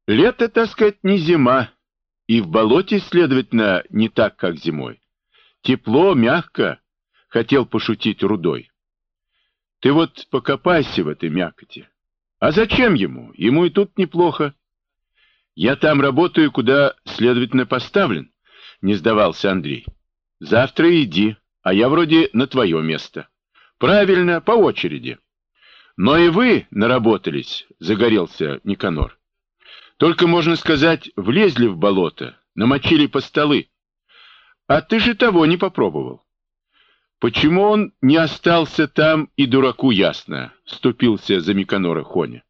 Лето, так сказать, не зима, и в болоте, следовательно, не так, как зимой. Тепло, мягко, хотел пошутить Рудой. Ты вот покопайся в этой мякоти. А зачем ему? Ему и тут неплохо. Я там работаю, куда, следовательно, поставлен, не сдавался Андрей. Завтра иди, а я вроде на твое место. Правильно, по очереди. Но и вы наработались, загорелся Никанор. Только, можно сказать, влезли в болото, намочили по столы. А ты же того не попробовал. Почему он не остался там, и дураку ясно, вступился за Миканора Хоня.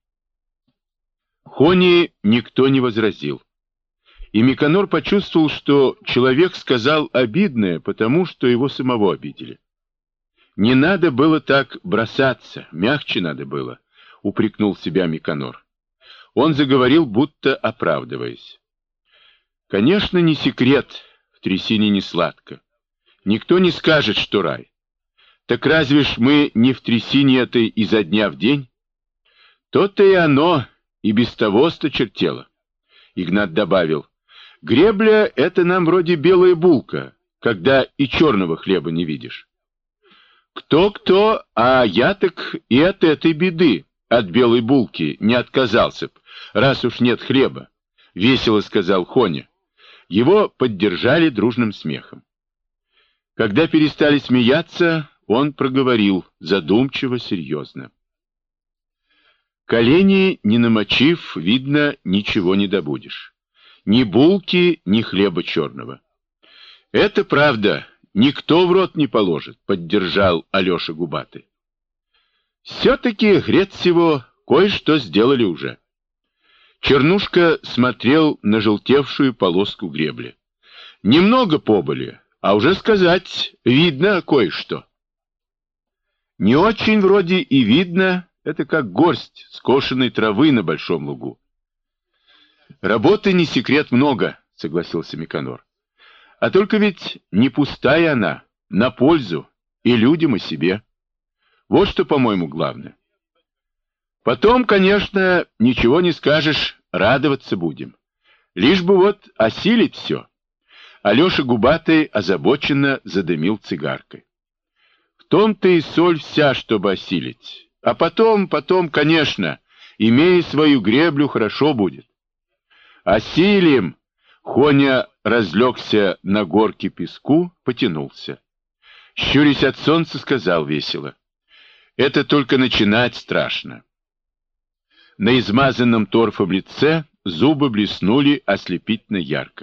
Хоне никто не возразил. И Миканор почувствовал, что человек сказал обидное, потому что его самого обидели. Не надо было так бросаться, мягче надо было, упрекнул себя Миканор. Он заговорил, будто оправдываясь. Конечно, не секрет, в трясине не сладко. Никто не скажет, что рай. Так разве ж мы не в трясине этой изо дня в день? То-то и оно, и без того осточертело. Игнат добавил, гребля — это нам вроде белая булка, когда и черного хлеба не видишь. Кто-кто, а я так и от этой беды, от белой булки, не отказался б, раз уж нет хлеба, — весело сказал Хоня. Его поддержали дружным смехом. Когда перестали смеяться, он проговорил задумчиво, серьезно. Колени не намочив, видно, ничего не добудешь. Ни булки, ни хлеба черного. Это правда, никто в рот не положит, поддержал Алеша Губатый. Все-таки, грет всего, кое-что сделали уже. Чернушка смотрел на желтевшую полоску гребли. Немного побыли, а уже сказать, видно кое-что. Не очень вроде и видно, это как горсть скошенной травы на большом лугу. Работы не секрет много, согласился Миканор. А только ведь не пустая она, на пользу и людям, и себе. Вот что, по-моему, главное. Потом, конечно, ничего не скажешь, радоваться будем. Лишь бы вот осилить все. Алеша Губатый озабоченно задымил цигаркой. В том-то и соль вся, чтобы осилить. А потом, конечно, имея свою греблю, хорошо будет. Осилим! Хоня разлегся на горке песку, потянулся. Щурясь от солнца, сказал весело. Это только начинать страшно. На измазанном торфом лице зубы блеснули ослепительно ярко.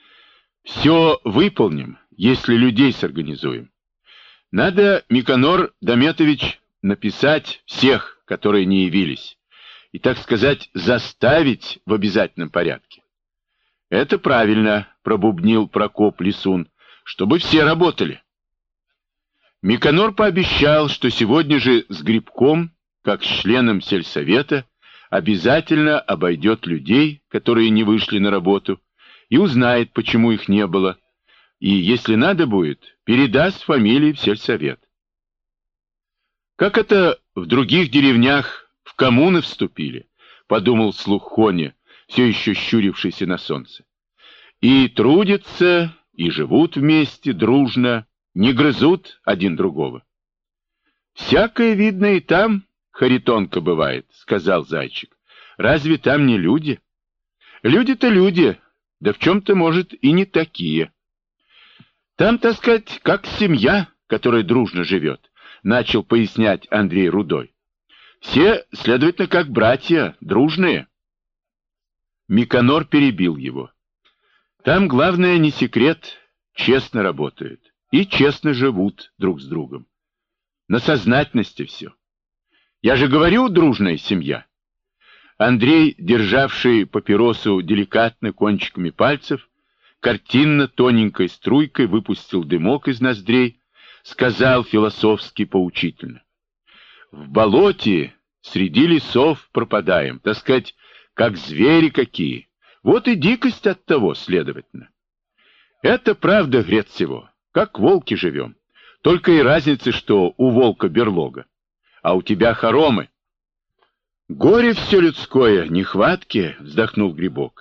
Все выполним, если людей сорганизуем. Надо, Миканор Дометович, написать всех, которые не явились, и, так сказать, заставить в обязательном порядке. Это правильно, пробубнил Прокоп Лисун, чтобы все работали. Миканор пообещал, что сегодня же с Грибком, как с членом сельсовета, обязательно обойдет людей, которые не вышли на работу, и узнает, почему их не было, и, если надо будет, передаст фамилии в сельсовет. Как это в других деревнях в коммуны вступили, подумал вслух Хоня, все еще щурившийся на солнце. И трудятся, и живут вместе, дружно, не грызут один другого. Всякое видно и там, Харитонка, бывает, сказал Зайчик. Разве там не люди? Люди-то люди, да в чем-то, может, и не такие. Там, так сказать, как семья, которая дружно живет, начал пояснять Андрей Рудой. Все, следовательно, как братья, дружные. Миканор перебил его. Там главное не секрет, честно работают и честно живут друг с другом. На сознательности все. Я же говорю, дружная семья. Андрей, державший папиросу деликатно кончиками пальцев, картинно тоненькой струйкой выпустил дымок из ноздрей, сказал философски поучительно. В болоте среди лесов пропадаем, так сказать, как звери какие. Вот и дикость от того, следовательно. Это правда, грет всего, как волки живем. Только и разница, что у волка берлога, а у тебя хоромы. Горе все людское, нехватки, вздохнул Грибок.